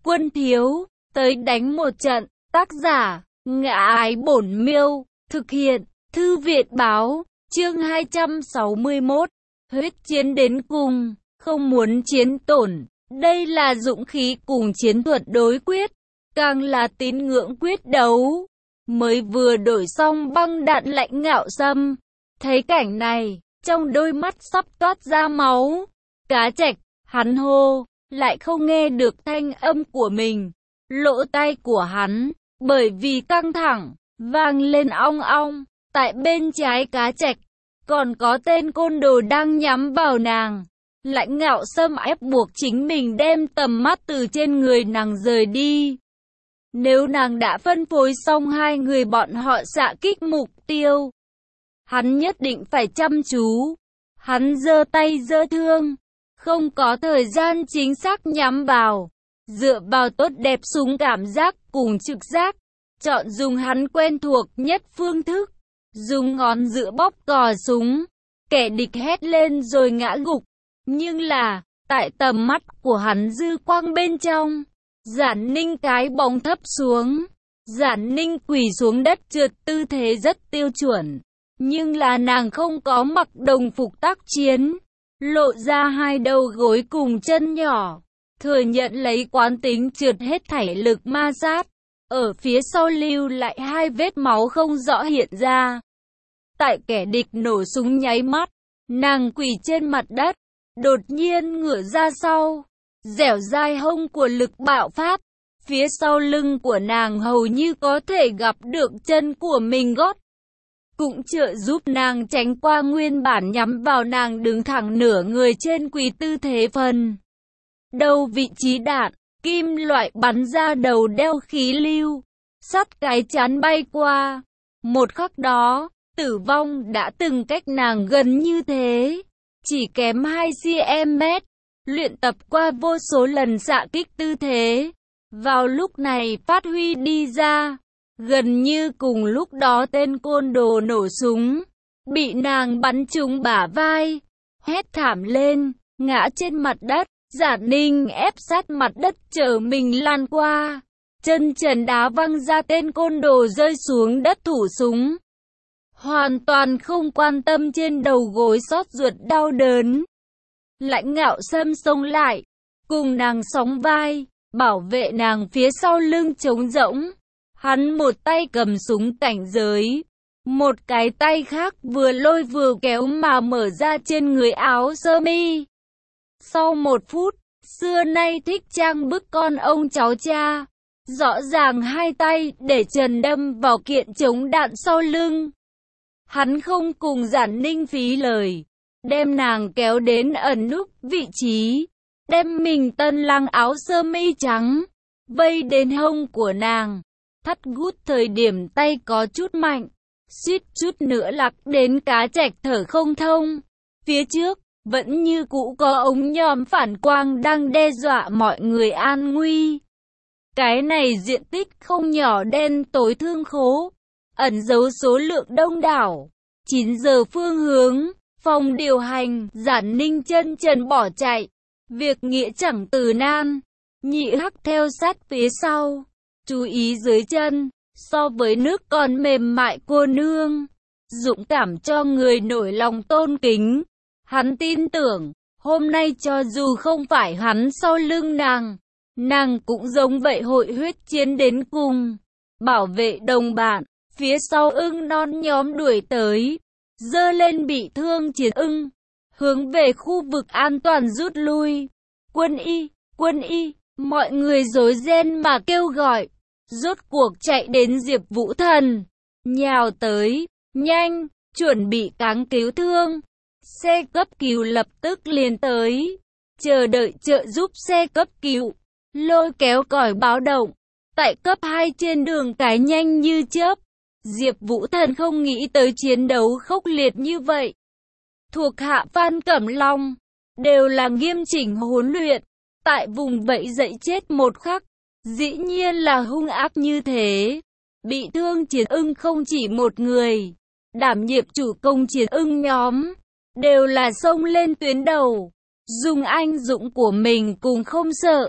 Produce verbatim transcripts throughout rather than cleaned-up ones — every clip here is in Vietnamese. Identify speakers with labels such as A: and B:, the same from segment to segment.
A: Quân thiếu, tới đánh một trận. Tác giả, Ngã Ái Bổn Miêu. Thực hiện, Thư viện báo. Chương hai trăm sáu mươi mốt. Huyết chiến đến cùng, không muốn chiến tổn. Đây là dũng khí cùng chiến thuật đối quyết, càng là tín ngưỡng quyết đấu. Mới vừa đổi xong băng đạn Lãnh Ngạo Sâm, thấy cảnh này, trong đôi mắt sắp toát ra máu. Cá Trạch, hắn hô, lại không nghe được thanh âm của mình. Lỗ tai của hắn, bởi vì căng thẳng, vang lên ong ong. Tại bên trái Cá Trạch, còn có tên côn đồ đang nhắm vào nàng. Lãnh Ngạo Sâm ép buộc chính mình đem tầm mắt từ trên người nàng rời đi. Nếu nàng đã phân phối xong hai người bọn họ xạ kích mục tiêu, hắn nhất định phải chăm chú. Hắn giơ tay giơ thương, không có thời gian chính xác nhắm vào. Dựa vào tốt đẹp súng cảm giác cùng trực giác, chọn dùng hắn quen thuộc nhất phương thức. Dùng ngón giữa bóp cò súng, kẻ địch hét lên rồi ngã gục. Nhưng là, tại tầm mắt của hắn dư quang bên trong, Giản Ninh cái bóng thấp xuống. Giản Ninh quỳ xuống đất trượt tư thế rất tiêu chuẩn. Nhưng là nàng không có mặc đồng phục tác chiến, lộ ra hai đầu gối cùng chân nhỏ. Thừa nhận lấy quán tính trượt hết thảy lực ma sát. Ở phía sau lưu lại hai vết máu không rõ hiện ra. Tại kẻ địch nổ súng nháy mắt, nàng quỳ trên mặt đất, đột nhiên ngửa ra sau, dẻo dai hông của lực bạo phát. Phía sau lưng của nàng hầu như có thể gặp được chân của mình gót, cũng trợ giúp nàng tránh qua nguyên bản nhắm vào nàng đứng thẳng nửa người trên quỳ tư thế phần. Đầu vị trí đạn, kim loại bắn ra đầu đeo khí lưu, sắt cái chán bay qua. Một khắc đó, tử vong đã từng cách nàng gần như thế, chỉ kém hai xăng-ti-mét. Luyện tập qua vô số lần xạ kích tư thế, vào lúc này phát huy đi ra. Gần như cùng lúc đó tên côn đồ nổ súng, bị nàng bắn trúng bả vai, hét thảm lên, ngã trên mặt đất. Giản Ninh ép sát mặt đất chờ mình lăn qua, chân trần đá văng ra tên côn đồ rơi xuống đất thủ súng. Hoàn toàn không quan tâm trên đầu gối xót ruột đau đớn. Lãnh Ngạo Sâm xông lại, cùng nàng sóng vai, bảo vệ nàng phía sau lưng trống rỗng. Hắn một tay cầm súng cảnh giới, một cái tay khác vừa lôi vừa kéo mà mở ra trên người áo sơ mi. Sau một phút, xưa nay thích trang bức con ông cháu cha, rõ ràng hai tay để trần đâm vào kiện chống đạn sau lưng. Hắn không cùng Giản Ninh phí lời, đem nàng kéo đến ẩn núp vị trí, đem mình tân lăng áo sơ mi trắng vây đến hông của nàng. Thắt gút thời điểm tay có chút mạnh, suýt chút nữa lặc đến Cá Trạch thở không thông. Phía trước, vẫn như cũ có ống nhòm phản quang đang đe dọa mọi người an nguy. Cái này diện tích không nhỏ đen tối thương khố, ẩn giấu số lượng đông đảo. chín giờ phương hướng, phòng điều hành, Giản Ninh chân trần bỏ chạy. Việc nghĩa chẳng từ nan, Nhị Hắc theo sát phía sau, chú ý dưới chân, so với nước còn mềm mại cô nương, dũng cảm cho người nổi lòng tôn kính. Hắn tin tưởng, hôm nay cho dù không phải hắn sau lưng nàng, nàng cũng giống vậy hội huyết chiến đến cùng, bảo vệ đồng bạn. Phía sau ưng non nhóm đuổi tới, giơ lên bị thương chiến ưng, hướng về khu vực an toàn rút lui. Quân y, quân y, mọi người rối ren mà kêu gọi, rốt cuộc chạy đến Diệp Vũ Thần, nhào tới, nhanh, chuẩn bị cáng cứu thương. Xe cấp cứu lập tức liền tới, chờ đợi trợ giúp xe cấp cứu, lôi kéo còi báo động. Tại cấp hai trên đường cái nhanh như chớp, Diệp Vũ Thần không nghĩ tới chiến đấu khốc liệt như vậy. Thuộc hạ Phan Cẩm Long, đều là nghiêm chỉnh huấn luyện, tại vùng vẫy dậy chết một khắc, dĩ nhiên là hung ác như thế. Bị thương chiến ưng không chỉ một người, đảm nhiệm chủ công chiến ưng nhóm, đều là xông lên tuyến đầu, dùng anh dũng của mình cùng không sợ,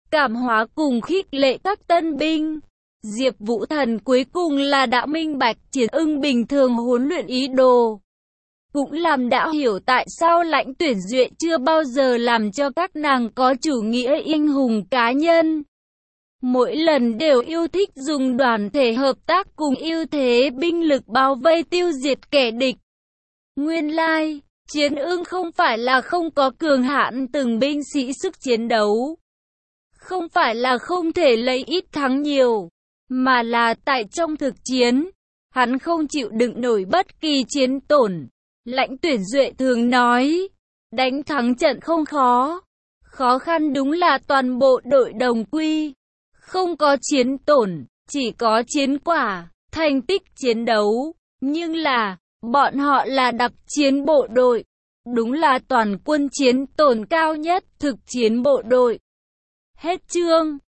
A: cảm hóa cùng khích lệ các tân binh. Diệp Vũ Thần cuối cùng là đã minh bạch Chiến Ưng bình thường huấn luyện ý đồ. Cũng làm đã hiểu tại sao Lãnh Tuyển Duệ chưa bao giờ làm cho các nàng có chủ nghĩa anh hùng cá nhân. Mỗi lần đều yêu thích dùng đoàn thể hợp tác cùng ưu thế binh lực bao vây tiêu diệt kẻ địch. Nguyên lai, Chiến Ưng không phải là không có cường hãn từng binh sĩ sức chiến đấu. Không phải là không thể lấy ít thắng nhiều, mà là tại trong thực chiến, hắn không chịu đựng nổi bất kỳ chiến tổn. Lãnh Tuyển Duệ thường nói, đánh thắng trận không khó, khó khăn đúng là toàn bộ đội đồng quy. Không có chiến tổn, chỉ có chiến quả, thành tích chiến đấu. Nhưng là, bọn họ là đặc chiến bộ đội. Đúng là toàn quân chiến tổn cao nhất, thực chiến bộ đội. Hết chương.